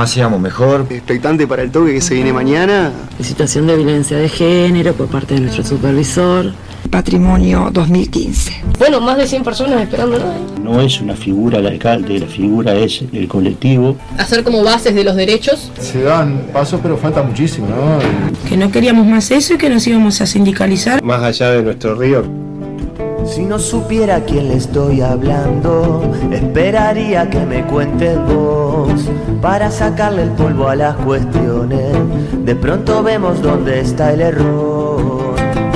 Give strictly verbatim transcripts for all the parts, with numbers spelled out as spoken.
más seamos mejor. Expectante para el toque que se viene mañana. Situación de violencia de género por parte de nuestro supervisor. Patrimonio dos mil quince. Bueno, más de cien personas esperándolo. No es una figura el alcalde, la figura es el colectivo. Hacer como bases de los derechos. Se dan pasos, pero falta muchísimo, ¿no? Que no queríamos más eso y que nos íbamos a sindicalizar. Más allá de nuestro río. Si no supiera a quién le estoy hablando, esperaría que me cuentes vos, para sacarle el polvo a las cuestiones. De pronto vemos dónde está el error.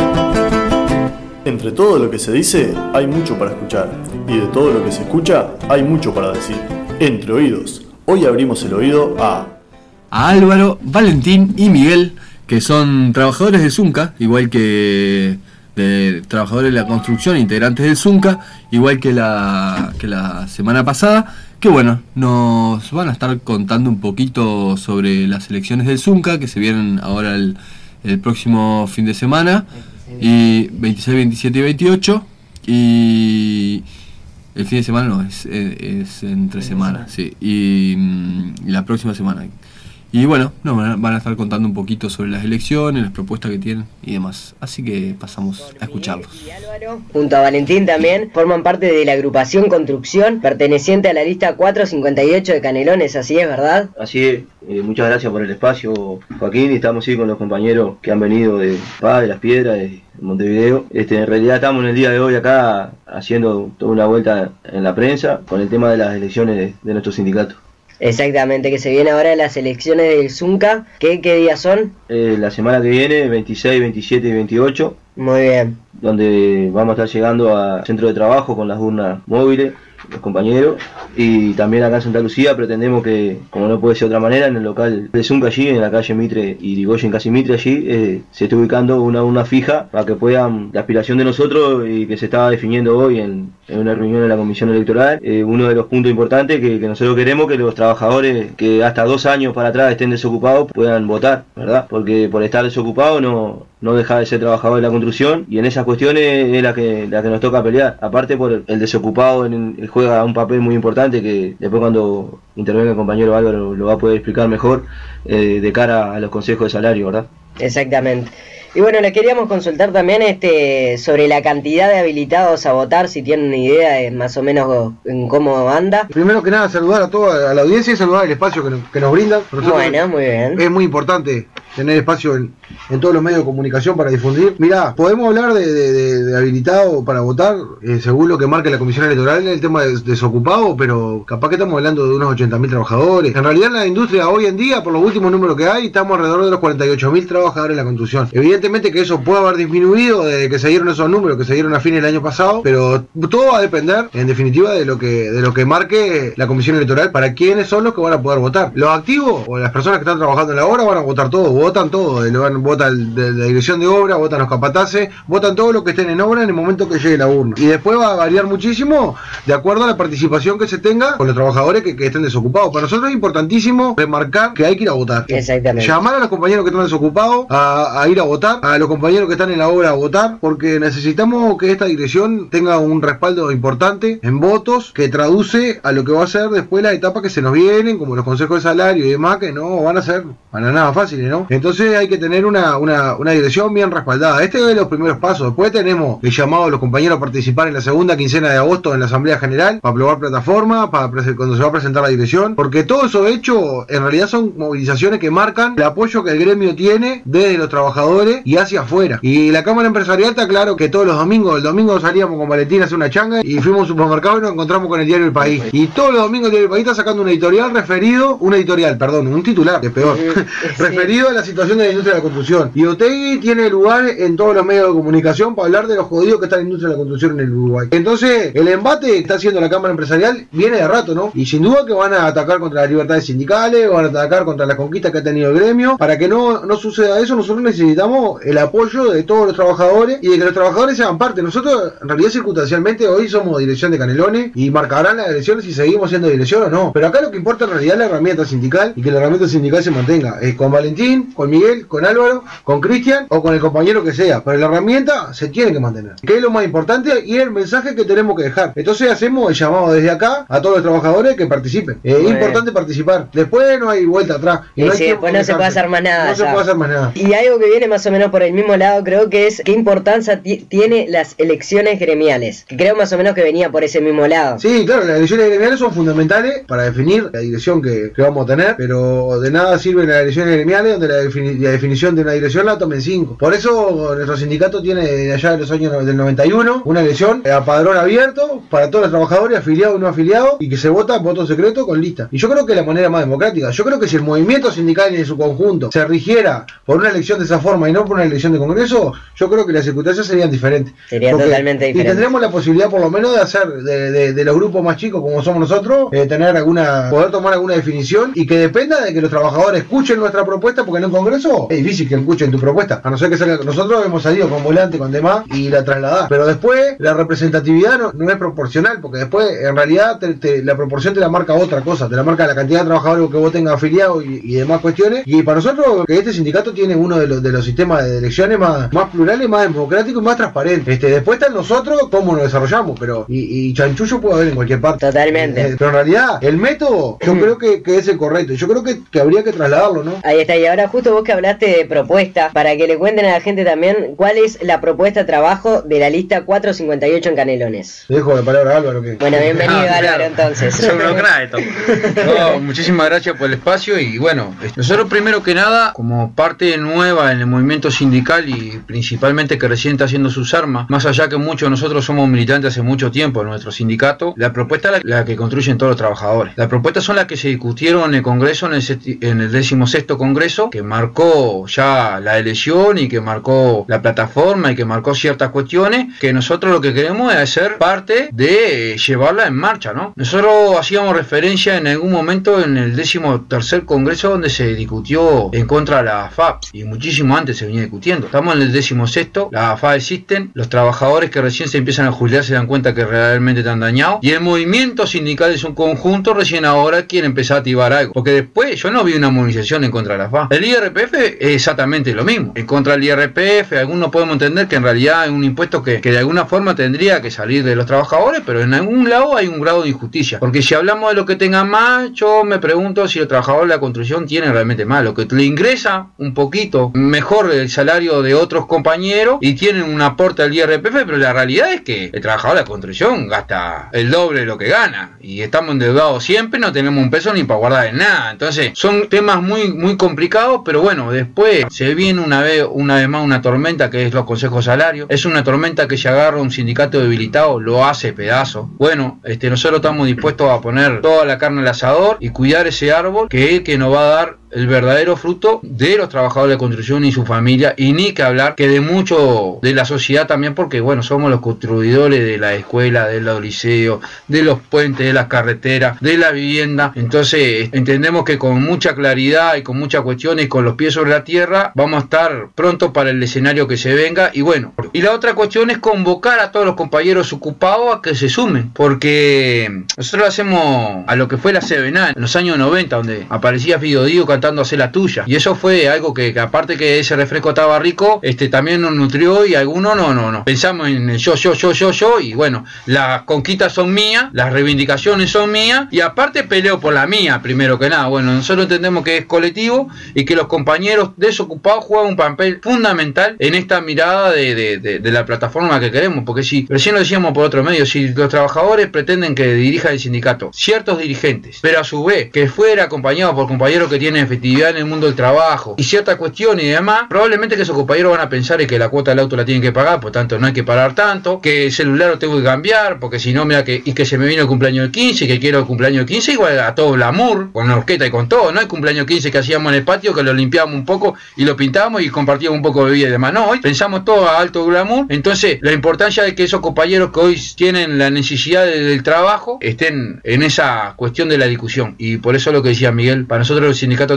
Entre todo lo que se dice, hay mucho para escuchar. Y de todo lo que se escucha, hay mucho para decir. Entre oídos. Hoy abrimos el oído a... A Álvaro, Valentín y Miguel, que son trabajadores de Zunca, igual que... de trabajadores de la construcción, integrantes del Zunca, igual que la, que la semana pasada, que bueno, nos van a estar contando un poquito sobre las elecciones del Zunca, que se vienen ahora el, el próximo fin de semana, y veintiséis, veintisiete y veintiocho, y el fin de semana no, es, es entre semanas, sí, y, y la próxima semana. Y bueno, nos van a estar contando un poquito sobre las elecciones, las propuestas que tienen y demás. Así que pasamos a escucharlos. Y Álvaro, junto a Valentín también, forman parte de la agrupación Construcción, perteneciente a la lista cuatrocientos cincuenta y ocho de Canelones, ¿así es, verdad? Así es, eh, muchas gracias por el espacio, Joaquín, y estamos sí con los compañeros que han venido de Paz, de Las Piedras, de Montevideo. Este, en realidad estamos en el día de hoy acá haciendo toda una vuelta en la prensa con el tema de las elecciones de, de nuestro sindicato. Exactamente, que se vienen ahora las elecciones del Zunca. ¿Qué, qué días son? Eh, la semana que viene, veintiséis, veintisiete y veintiocho. Muy bien. Donde vamos a estar llegando al centro de trabajo con las urnas móviles, los compañeros. Y también acá en Santa Lucía pretendemos que, como no puede ser de otra manera, en el local de Zunca allí, en la calle Mitre y Irigoyen casi Mitre allí, eh, se esté ubicando una urna fija para que puedan, la aspiración de nosotros y que se estaba definiendo hoy en, en una reunión de la Comisión Electoral, eh, uno de los puntos importantes que, que nosotros queremos que los trabajadores que hasta dos años para atrás estén desocupados puedan votar, ¿verdad? Porque por estar desocupados no... no deja de ser trabajador de la construcción, y en esas cuestiones es la que la que nos toca pelear. Aparte por el, el desocupado en el, juega un papel muy importante que después cuando intervenga el compañero Álvaro lo va a poder explicar mejor, eh, de cara a los consejos de salario, ¿verdad? Exactamente. Y bueno, le queríamos consultar también este sobre la cantidad de habilitados a votar, si tienen una idea de más o menos en cómo anda. Primero que nada, saludar a toda a la audiencia y saludar el espacio que nos, que nos brindan. Bueno, muy bien. Es muy importante tener espacio en, en todos los medios de comunicación para difundir. Mirá, podemos hablar de, de, de, de habilitado para votar, eh, según lo que marca la Comisión Electoral en el tema de desocupado, pero capaz que estamos hablando de unos ochenta mil trabajadores. En realidad en la industria hoy en día, por los últimos números que hay, estamos alrededor de los cuarenta y ocho mil trabajadores en la construcción. Evidentemente que eso puede haber disminuido desde que se dieron esos números que se dieron a fines del año pasado, pero todo va a depender en definitiva de lo que de lo que marque la Comisión Electoral para quiénes son los que van a poder votar. Los activos o las personas que están trabajando en la obra van a votar todos, votan todos, votan de la dirección de obra, votan los capataces, votan todos los que estén en obra en el momento que llegue la urna. Y después va a variar muchísimo de acuerdo a la participación que se tenga con los trabajadores que, que estén desocupados. Para nosotros es importantísimo remarcar que hay que ir a votar. Exactamente. Llamar a los compañeros que están desocupados a, a ir a votar, a los compañeros que están en la obra a votar, porque necesitamos que esta dirección tenga un respaldo importante en votos que traduce a lo que va a ser después la etapa que se nos vienen, como los consejos de salario y demás, que no van a ser para nada fáciles, ¿no? Entonces hay que tener una, una, una dirección bien respaldada. Este es los primeros pasos. Después tenemos el llamado a los compañeros a participar en la segunda quincena de agosto en la Asamblea General para aprobar plataforma, para cuando se va a presentar la dirección, porque todo eso hecho en realidad son movilizaciones que marcan el apoyo que el gremio tiene desde los trabajadores y hacia afuera. Y la Cámara Empresarial está claro que todos los domingos, el domingo salíamos con Valentín a hacer una changa y fuimos a un supermercado y nos encontramos con el diario El País. Y todos los domingos el diario El País está sacando un editorial referido, un editorial, perdón, un titular, que es peor, sí. referido a la situación de la industria de la construcción. Y Otegi tiene lugar en todos los medios de comunicación para hablar de los jodidos que está la industria de la construcción en el Uruguay. Entonces, el embate que está haciendo la Cámara Empresarial viene de rato, ¿no? Y sin duda que van a atacar contra las libertades sindicales, van a atacar contra las conquistas que ha tenido el gremio. Para que no, no suceda eso, nosotros necesitamos el apoyo de todos los trabajadores y de que los trabajadores sean parte. Nosotros, en realidad, circunstancialmente, hoy somos dirección de Canelones y marcarán las elecciones si seguimos siendo dirección o no. Pero acá lo que importa en realidad es la herramienta sindical y que la herramienta sindical se mantenga. Eh, con Valentín Valentín, con Miguel, con Álvaro, con Cristian o con el compañero que sea, pero la herramienta se tiene que mantener, que es lo más importante y el mensaje que tenemos que dejar. Entonces hacemos el llamado desde acá a todos los trabajadores que participen. Eh, es importante participar. Después no hay vuelta atrás. Y y no hay sí, después no se puede hacer más nada. No se puede hacer más nada. Y algo que viene más o menos por el mismo lado, creo que es qué importancia tiene las elecciones gremiales. Que creo más o menos que venía por ese mismo lado. Sí, claro, las elecciones gremiales son fundamentales para definir la dirección que, que vamos a tener, pero de nada sirven las elecciones gremiales donde la, defini la definición de una dirección la tomen cinco. Por eso nuestro sindicato tiene de allá de los años del noventa y uno una elección a padrón abierto para todos los trabajadores, afiliados y no afiliados, y que se vota voto secreto con lista. Y yo creo que es la manera más democrática. Yo creo que si el movimiento sindical en su conjunto se rigiera por una elección de esa forma y no por una elección de congreso, yo creo que las circunstancias serían diferentes. Sería Porque, totalmente diferente. Y tendremos la posibilidad por lo menos de hacer de, de, de los grupos más chicos como somos nosotros, eh, tener alguna, poder tomar alguna definición y que dependa de que los trabajadores escuchen nuestra propuesta, porque en un congreso es difícil que escuchen tu propuesta, a no ser que salga. Nosotros hemos salido con volante, con demás y la trasladar, pero después la representatividad no, no es proporcional, porque después en realidad te, te, la proporción te la marca otra cosa, te la marca la cantidad de trabajadores que vos tengas afiliados y, y demás cuestiones. Y para nosotros que este sindicato tiene uno de los, de los sistemas de elecciones más, más plurales, más democráticos y más transparentes. Este, después está en nosotros cómo nos desarrollamos, pero y, y chanchullo puede haber en cualquier parte. Totalmente. Eh, pero en realidad el método yo creo que, que es el correcto. Yo creo que, que habría que trasladarlo, ¿no? Ahí está. Y ahora justo vos que hablaste de propuesta, para que le cuenten a la gente también cuál es la propuesta de trabajo de la lista cuatrocientos cincuenta y ocho en Canelones. Te dejo la palabra a Álvaro. Que... Bueno, bienvenido ah, Álvaro claro. entonces. Soy un esto. No, muchísimas gracias por el espacio y bueno, nosotros primero que nada, como parte nueva en el movimiento sindical y principalmente que recién está haciendo sus armas, más allá que muchos de nosotros somos militantes hace mucho tiempo en nuestro sindicato, la propuesta es la, la que construyen todos los trabajadores. Las propuestas son las que se discutieron en el Congreso, en el, en el decimosexto Congreso, que marcó ya la elección y que marcó la plataforma y que marcó ciertas cuestiones que nosotros lo que queremos es ser parte de llevarla en marcha, ¿no? Nosotros hacíamos referencia en algún momento en el décimo tercer Congreso donde se discutió en contra de la A F A P y muchísimo antes se venía discutiendo. Estamos en el décimo sexto, la A F A P existen, los trabajadores que recién se empiezan a jubilar se dan cuenta que realmente están dañados y el movimiento sindical es un conjunto recién ahora quiere empezar a activar algo, porque después yo no vi una movilización en contra de la A F A P. El I R P F es exactamente lo mismo, en contra del I R P F, algunos podemos entender que en realidad es un impuesto que, que de alguna forma tendría que salir de los trabajadores, pero en algún lado hay un grado de injusticia, porque si hablamos de lo que tengan más, yo me pregunto si los trabajadores de la construcción tienen realmente más, lo que le ingresa un poquito mejor el salario de otros compañeros y tienen un aporte al I R P F, pero la realidad es que el trabajador de la construcción gasta el doble de lo que gana y estamos endeudados siempre, no tenemos un peso ni para guardar en nada. Entonces son temas muy muy complicados, pero bueno, después se viene una vez una vez más una tormenta que es los consejos salarios. Es una tormenta que se agarra un sindicato debilitado, lo hace pedazo. Bueno, este nosotros estamos dispuestos a poner toda la carne al asador y cuidar ese árbol que es el que nos va a dar el verdadero fruto de los trabajadores de construcción y su familia, y ni que hablar que de mucho de la sociedad también, porque bueno, somos los construidores de la escuela, de los liceos, de los puentes, de las carreteras, de la vivienda. Entonces entendemos que con mucha claridad y con muchas cuestiones y con los pies sobre la tierra vamos a estar pronto para el escenario que se venga. Y bueno, y la otra cuestión es convocar a todos los compañeros ocupados a que se sumen, porque nosotros hacemos a lo que fue la C B N A en los años noventa, donde aparecía Fido Digo cantando Hacer la tuya, y eso fue algo que, que aparte que ese refresco estaba rico, este también nos nutrió, y algunos no, no, no, pensamos en el yo, yo, yo, yo, yo, y bueno, las conquistas son mías, las reivindicaciones son mías, y aparte peleo por la mía, primero que nada. Bueno, nosotros entendemos que es colectivo, y que los compañeros desocupados juegan un papel fundamental en esta mirada de, de, de, de la plataforma que queremos, porque si, recién lo decíamos por otro medio, si los trabajadores pretenden que dirija el sindicato ciertos dirigentes, pero a su vez que fuera acompañado por compañeros que tienen efectividad en el mundo del trabajo y cierta cuestión y demás, probablemente que esos compañeros van a pensar que la cuota del auto la tienen que pagar, por tanto no hay que parar tanto, que el celular lo tengo que cambiar, porque si no, mira que, y que se me vino el cumpleaños del quince, y que quiero el cumpleaños del quince, igual a todo glamour, con la orquesta y con todo, no el cumpleaños quince que hacíamos en el patio, que lo limpiábamos un poco y lo pintábamos y compartíamos un poco de bebida y demás. No, hoy pensamos todo a alto glamour. Entonces la importancia de que esos compañeros que hoy tienen la necesidad de, del trabajo estén en esa cuestión de la discusión, y por eso lo que decía Miguel, para nosotros el sindicato tiene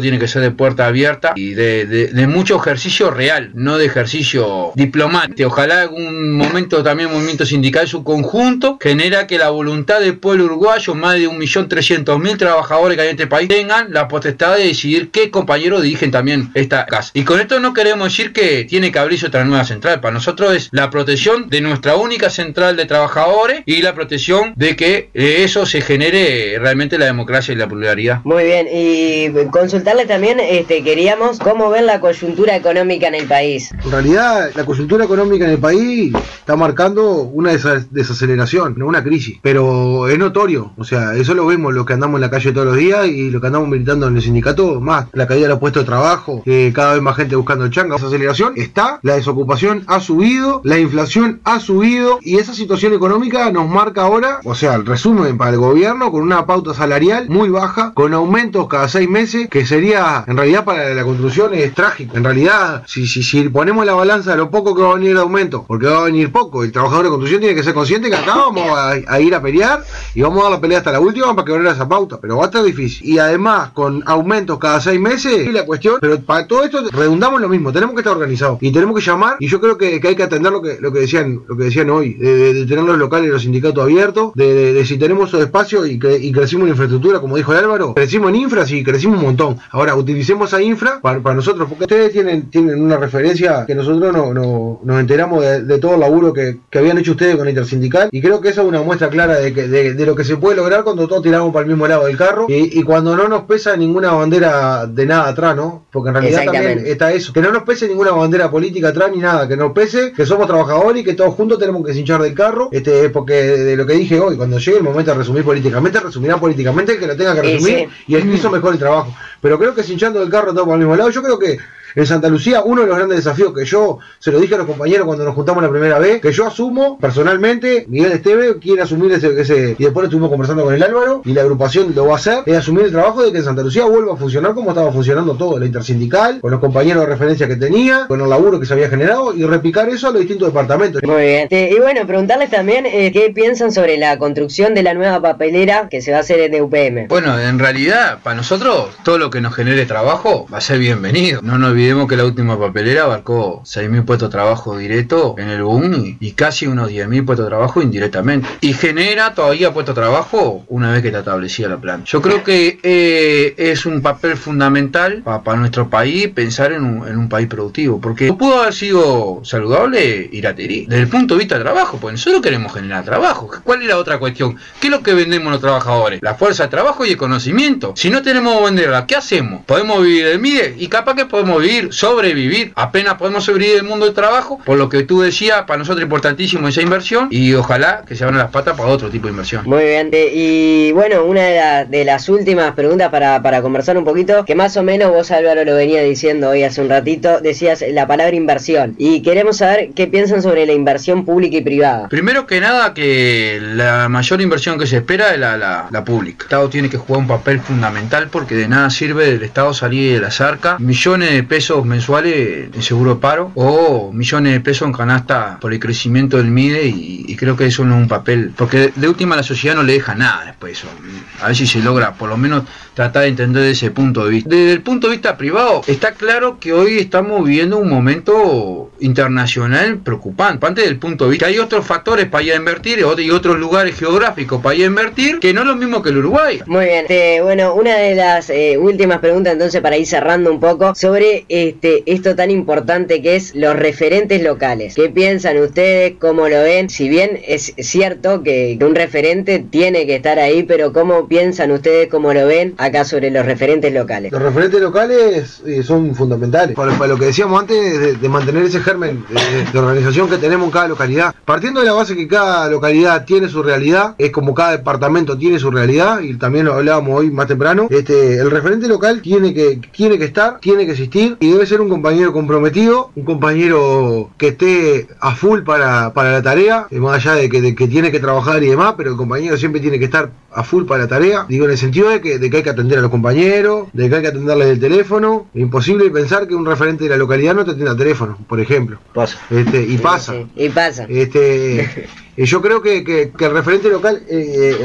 tiene que ser de puerta abierta y de, de, de mucho ejercicio real, no de ejercicio diplomático. Ojalá algún momento también el movimiento sindical en su conjunto genera que la voluntad del pueblo uruguayo, más de un millón trescientos mil trabajadores que hay en este país, tengan la potestad de decidir qué compañeros dirigen también esta casa. Y con esto no queremos decir que tiene que abrirse otra nueva central. Para nosotros es la protección de nuestra única central de trabajadores y la protección de que eso se genere realmente la democracia y la pluralidad. Muy bien, y consultarle también, este, queríamos cómo ven la coyuntura económica en el país. En realidad, la coyuntura económica en el país está marcando una des- desaceleración, no una crisis, pero es notorio, o sea, eso lo vemos los que andamos en la calle todos los días y los que andamos militando en el sindicato, más la caída de los puestos de trabajo, eh, cada vez más gente buscando el changa. Esa aceleración está, la desocupación ha subido, la inflación ha subido y esa situación económica nos marca ahora, o sea, el resumen para el gobierno, con una pauta salarial muy baja, con aumentos cada seis meses, que sería, en realidad para la construcción es trágico. En realidad, si, si, si ponemos la balanza de lo poco que va a venir de aumento, porque va a venir poco, el trabajador de construcción tiene que ser consciente que acá vamos a, a ir a pelear y vamos a dar la pelea hasta la última para quebrar esa pauta, pero va a estar difícil. Y además, con aumentos cada seis meses, y la cuestión, pero para todo esto redundamos en lo mismo, tenemos que estar organizados y tenemos que llamar, y yo creo que, que hay que atender lo que, lo que decían lo que decían hoy, de, de, de tener los locales y los sindicatos abiertos, de, de, de si tenemos esos espacios y, cre, y crecimos en infraestructura, como dijo el Álvaro, crecimos en infra, sí, crecimos un montón. Ahora, utilicemos esa infra para, para nosotros, porque ustedes tienen, tienen una referencia que nosotros no, no, nos enteramos de, de todo el laburo que, que habían hecho ustedes con la Intersindical, y creo que esa es una muestra clara de, que, de, de lo que se puede lograr cuando todos tiramos para el mismo lado del carro y, y cuando no nos pesa ninguna bandera de nada atrás, ¿no? Porque en realidad también está eso, que no nos pese ninguna bandera política atrás ni nada, que nos pese que somos trabajadores y que todos juntos tenemos que cinchar del carro, este, porque de lo que dije hoy, cuando llegue el momento de resumir políticamente, resumirá políticamente el que lo tenga que resumir, sí, sí. Y el que hizo mejor el trabajo. Pero creo que cinchando del carro todos para el mismo lado, yo creo que en Santa Lucía, uno de los grandes desafíos que yo se lo dije a los compañeros cuando nos juntamos la primera vez, que yo asumo personalmente, Miguel Esteve quiere asumir ese, ese, y después lo estuvimos conversando con el Álvaro, y la agrupación lo va a hacer, es asumir el trabajo de que en Santa Lucía vuelva a funcionar como estaba funcionando todo, la intersindical, con los compañeros de referencia que tenía, con el laburo que se había generado, y replicar eso a los distintos departamentos. Muy bien. Eh, y bueno, preguntarles también eh, qué piensan sobre la construcción de la nueva papelera que se va a hacer en E U P M. Bueno, en realidad, para nosotros, todo lo que nos genere trabajo va a ser bienvenido. No nos olvidemos que la última papelera abarcó seis mil puestos de trabajo directo en el boom y, y casi unos diez mil puestos de trabajo indirectamente. Y genera todavía puestos de trabajo una vez que está establecida la planta. Yo creo que eh, es un papel fundamental para pa nuestro país pensar en un, en un país productivo, porque no pudo haber sido saludable Iraterí desde el punto de vista del trabajo, porque nosotros queremos generar trabajo. ¿Cuál es la otra cuestión? ¿Qué es lo que vendemos los trabajadores? La fuerza de trabajo y el conocimiento. Si no tenemos que venderla, ¿qué hacemos? Podemos vivir del M I D E y capaz que podemos vivir, sobrevivir, apenas podemos sobrevivir del mundo del trabajo, por lo que tú decías, para nosotros es importantísimo esa inversión y ojalá que se abran las patas para otro tipo de inversión. Muy bien, eh, y bueno, una de, la, de las últimas preguntas para, para conversar un poquito, que más o menos vos, Álvaro, lo venía diciendo hoy hace un ratito, decías la palabra inversión, y queremos saber qué piensan sobre la inversión pública y privada. Primero que nada, que la mayor inversión que se espera es la, la, la pública. El Estado tiene que jugar un papel fundamental porque de nada sirve del Estado salir de las arcas millones de pesos mensuales en seguro de paro o millones de pesos en canasta por el crecimiento del M I D E y, y creo que eso no es un papel, porque de última la sociedad no le deja nada después eso. A ver si se logra por lo menos tratar de entender desde ese punto de vista. Desde el punto de vista privado, está claro que hoy estamos viviendo un momento internacional preocupante. Antes del punto de vista, hay otros factores para ir a invertir y otros lugares geográficos para ir a invertir que no es lo mismo que el Uruguay. Muy bien, este, bueno, una de las eh, últimas preguntas entonces para ir cerrando un poco sobre este esto tan importante que es los referentes locales. ¿Qué piensan ustedes? ¿Cómo lo ven? Si bien es cierto que, que un referente tiene que estar ahí, pero ¿cómo piensan ustedes? ¿Cómo lo ven acá sobre los referentes locales? Los referentes locales eh, son fundamentales para, para lo que decíamos antes de, de mantener ese germen de, de organización que tenemos en cada localidad. Partiendo de la base que cada localidad tiene su realidad, es como cada departamento tiene su realidad, y también lo hablábamos hoy más temprano, este, el referente local tiene que, tiene que estar, tiene que existir, y debe ser un compañero comprometido, un compañero que esté a full para, para la tarea, más allá de que, de que tiene que trabajar y demás, pero el compañero siempre tiene que estar a full para la tarea, digo en el sentido de que, de que hay que atender a los compañeros, de que hay que atenderles el teléfono. Es imposible pensar que un referente de la localidad no te atienda el teléfono, por ejemplo. Pasa. Este, y sí, pasa. Sí, y pasa. Este, yo creo que, que, que el referente local eh,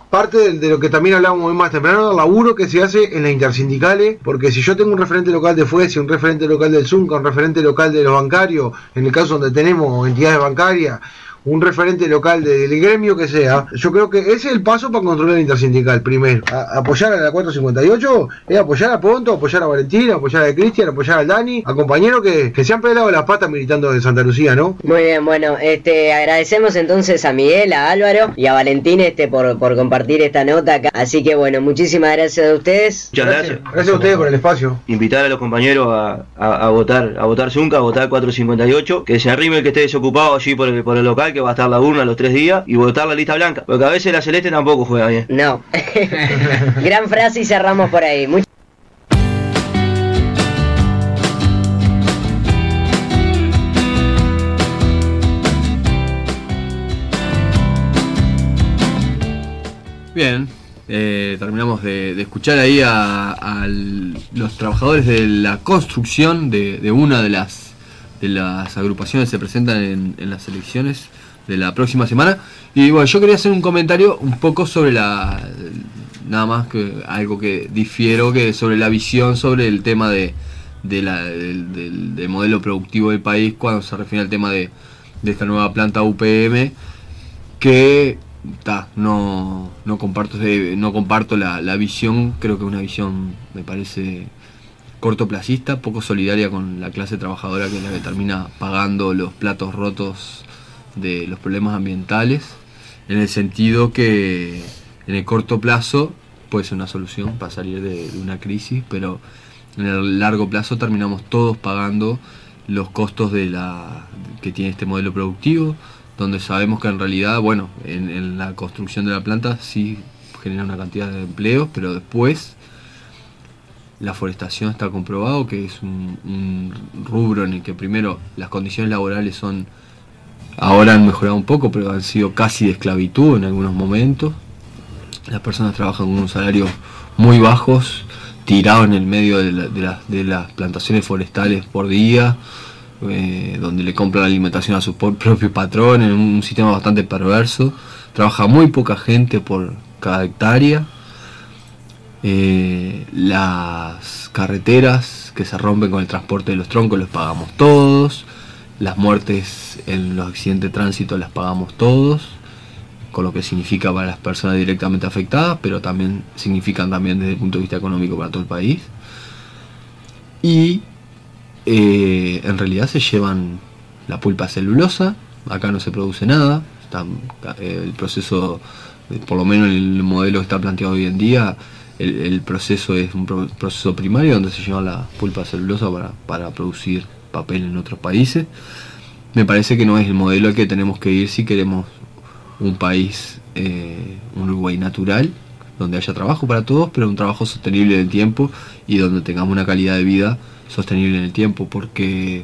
parte de, de lo que también hablábamos más temprano, el laburo que se hace en las intersindicales, porque si yo tengo un referente local de Fuesi, un referente local del Zunca, un referente local de los bancarios, en el caso donde tenemos entidades bancarias, un referente local del gremio que sea, yo creo que ese es el paso para controlar el intersindical. Primero, a, apoyar a la cuatrocientos cincuenta y ocho es apoyar a Ponto, apoyar a Valentín, apoyar a Cristian, apoyar al Dani, a compañeros que, que se han pelado las patas militando en Santa Lucía, ¿no? Muy bien, bueno, este agradecemos entonces a Miguel, a Álvaro y a Valentín este por, por compartir esta nota acá. Así que bueno, muchísimas gracias a ustedes. Muchas gracias. Gracias, gracias a ustedes por el espacio. Invitar a los compañeros a, a, a votar, a votar Zunca, a votar cuatrocientos cincuenta y ocho, que se arrime el que esté desocupado allí por el, por el local, que va a estar la urna los tres días, y votar la lista blanca, porque a veces la celeste tampoco juega bien. No. Gran frase y cerramos por ahí. Much- Bien, eh, terminamos de, de escuchar ahí a, a los trabajadores de la construcción de, de una de las de las agrupaciones que se presentan en, en las elecciones de la próxima semana. Y bueno, yo quería hacer un comentario un poco sobre la, nada más que algo que difiero, que sobre la visión sobre el tema de, de la, del, del, del modelo productivo del país cuando se refiere al tema de, de esta nueva planta U P M, que ta, no, no comparto no comparto la, la visión. Creo que es una visión, me parece, cortoplacista, poco solidaria con la clase trabajadora, que es la que termina pagando los platos rotos de los problemas ambientales, en el sentido que en el corto plazo puede ser una solución para salir de, de una crisis, pero en el largo plazo terminamos todos pagando los costos de la que tiene este modelo productivo, donde sabemos que en realidad, bueno, en, en la construcción de la planta sí genera una cantidad de empleos, pero después la forestación está comprobado que es un, un rubro en el que primero las condiciones laborales son, ahora han mejorado un poco, pero han sido casi de esclavitud en algunos momentos. Las personas trabajan con unos salarios muy bajos, tirados en el medio de, la, de, la, de las plantaciones forestales por día, eh, donde le compran la alimentación a sus propios patrones, en un sistema bastante perverso. Trabaja muy poca gente por cada hectárea. Eh, las carreteras que se rompen con el transporte de los troncos los pagamos todos. Las muertes en los accidentes de tránsito las pagamos todos, con lo que significa para las personas directamente afectadas, pero también significan también desde el punto de vista económico para todo el país. Y eh, en realidad se llevan la pulpa celulosa, acá no se produce nada, está, eh, el proceso, por lo menos el modelo que está planteado hoy en día, el, el proceso es un pro, proceso primario donde se lleva la pulpa celulosa para, para producir papel en otros países. Me parece que no es el modelo al que tenemos que ir si queremos un país, eh, un Uruguay natural, donde haya trabajo para todos, pero un trabajo sostenible en el tiempo y donde tengamos una calidad de vida sostenible en el tiempo, porque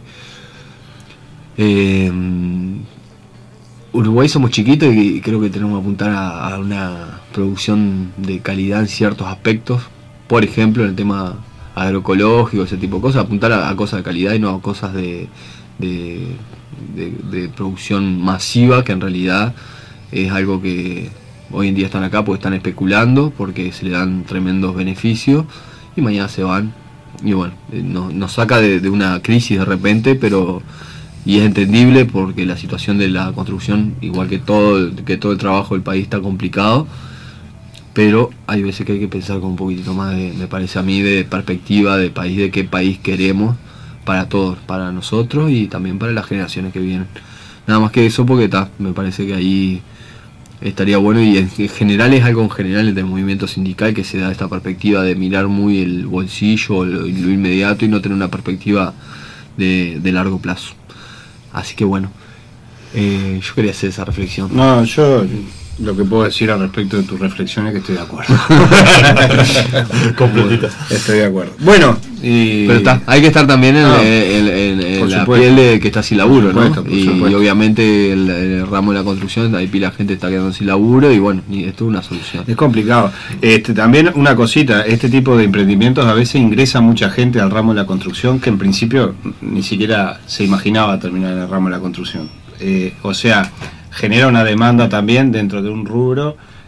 eh, Uruguay somos chiquitos y creo que tenemos que apuntar a, a una producción de calidad en ciertos aspectos, por ejemplo en el tema agroecológico, ese tipo de cosas, apuntar a, a cosas de calidad y no a cosas de, de, de, de producción masiva, que en realidad es algo que hoy en día están acá porque están especulando, porque se le dan tremendos beneficios y mañana se van. Y bueno, nos, nos saca de, de una crisis de repente, pero y es entendible porque la situación de la construcción, igual que todo, que todo el trabajo del país, está complicado. Pero hay veces que hay que pensar con un poquitito más, de, me parece a mí, de perspectiva de país, de qué país queremos para todos, para nosotros y también para las generaciones que vienen. Nada más que eso, porque ta, me parece que ahí estaría bueno, y en general es algo en general del movimiento sindical que se da esta perspectiva de mirar muy el bolsillo, lo, lo inmediato, y no tener una perspectiva de, de largo plazo. Así que bueno, eh, yo quería hacer esa reflexión. No, yo lo que puedo decir al respecto de tus reflexiones es que estoy de acuerdo. Completita. Estoy de acuerdo. Bueno, y... pero está, hay que estar también en, no, en, en, en la supuesto. piel de que está sin laburo, Supuesto, ¿no? Y, y obviamente el, el ramo de la construcción, hay pila de gente está quedando sin laburo y bueno, y esto es una solución. Es complicado. Este, también una cosita, este tipo de emprendimientos a veces ingresa mucha gente al ramo de la construcción que en principio ni siquiera se imaginaba terminar en el ramo de la construcción. Eh, o sea, genera una demanda también dentro de un rubro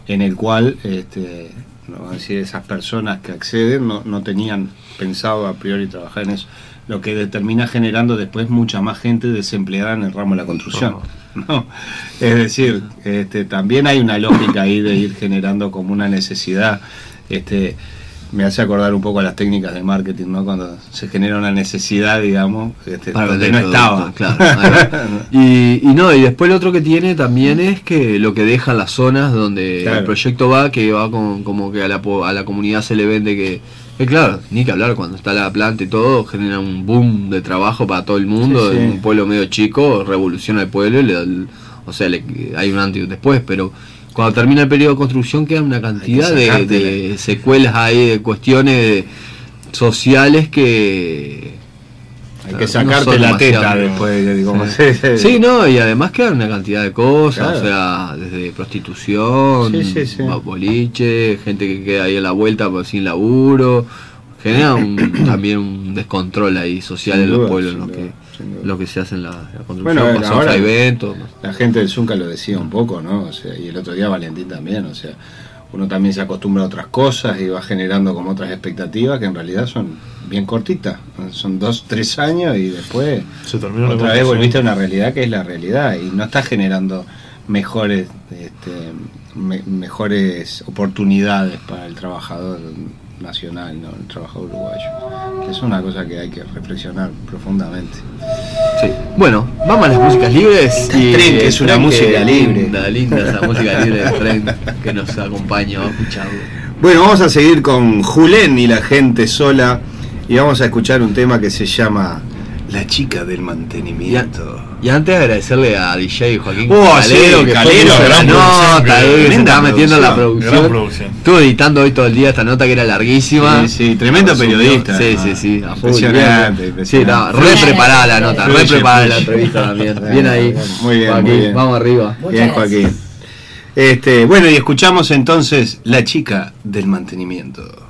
en el cual este, no, es decir, esas personas que acceden no, no tenían pensado a priori trabajar en eso, lo que termina generando después mucha más gente desempleada en el ramo de la construcción. ¿No? Es decir, este, también hay una lógica ahí de ir generando como una necesidad. Este, me hace acordar un poco a las técnicas de marketing, ¿no? Cuando se genera una necesidad, digamos, este, donde no estaba. Claro. y, y no, y después lo otro que tiene también es que lo que deja las zonas donde claro. el proyecto va, que va con, como que a la, a la comunidad se le vende que, que claro, ni que hablar, cuando está la planta y todo, genera un boom de trabajo para todo el mundo, sí, sí. En un pueblo medio chico, revoluciona el pueblo, le, el, o sea, le, hay un antes y un después, pero cuando termina el periodo de construcción queda una cantidad de, de secuelas ahí, de cuestiones sociales que... Hay que sacarte no la teta después, digamos. Sí. Sí, sí, no, y además queda una cantidad de cosas, claro. O sea, desde prostitución, sí, sí, sí. boliche, gente que queda ahí a la vuelta sin laburo, genera un, también un descontrol ahí social sin en duda, los pueblos, lo que, lo que se hace en la, la construcción, bueno, pasó ahora eventos. La gente del Zunca lo decía un poco, ¿no? O sea, y el otro día Valentín también, o sea, uno también se acostumbra a otras cosas y va generando como otras expectativas que en realidad son bien cortitas, son dos, tres años y después se terminó otra vez volviste a una realidad que es la realidad y no estás generando mejores este, me, mejores oportunidades para el trabajador nacional, ¿no? El trabajador uruguayo, que es una cosa que hay que reflexionar profundamente. Sí. Bueno, vamos a las músicas libres. Y el tren, que es una música libre. Linda, linda esa música libre del tren que nos acompaña, vamos a escucharlo. Bueno, vamos a seguir con Julén y la gente sola y vamos a escuchar un tema que se llama La chica del mantenimiento. Y, y antes agradecerle a D J Joaquín oh, Calero, sí, que Calero, fue la nota, que se estaba metiendo en la producción. producción. Estuve editando hoy todo el día esta nota que era larguísima. Sí, sí, tremendo no, periodista. Sí, sí, sí. A impresionante, impresionante. Sí, no, re preparada la nota, re preparada la entrevista también. Bien ahí. Muy bien, Joaquín, muy bien. Vamos arriba. Bien, Joaquín. Este, bueno, y escuchamos entonces La chica del mantenimiento.